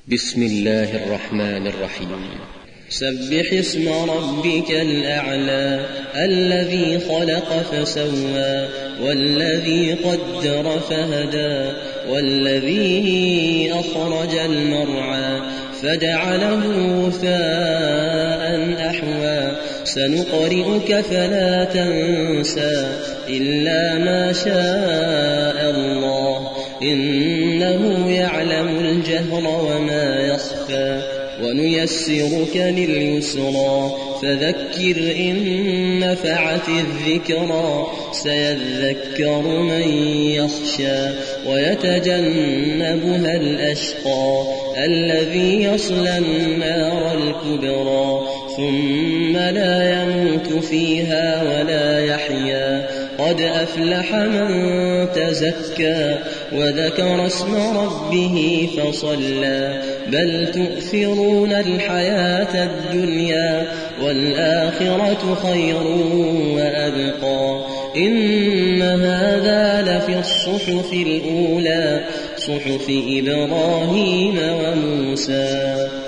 بسم الله الرحمن الرحيم. سبح اسم ربك الأعلى الذي خلق فسوى والذي قدر فهدى والذي أخرج المرعى فجعله غثاء أحوى سنقرئك فلا تنسى إلا ما شاء الله إنه يعلم الجهر وما يخفى ونيسرك لليسرى فذكر إن نفعت الذكرى سيذكر من يخشى ويتجنبها الأشقى الذي يصلى النار الكبرى ثم لا يموت فيها ولا يحيا قد أفلح من تزكى وذكر اسم ربه فصلى بل تؤثرون الحياة الدنيا والآخرة خير وأبقى إن هذا لفي الصحف الأولى صحف إبراهيم وموسى.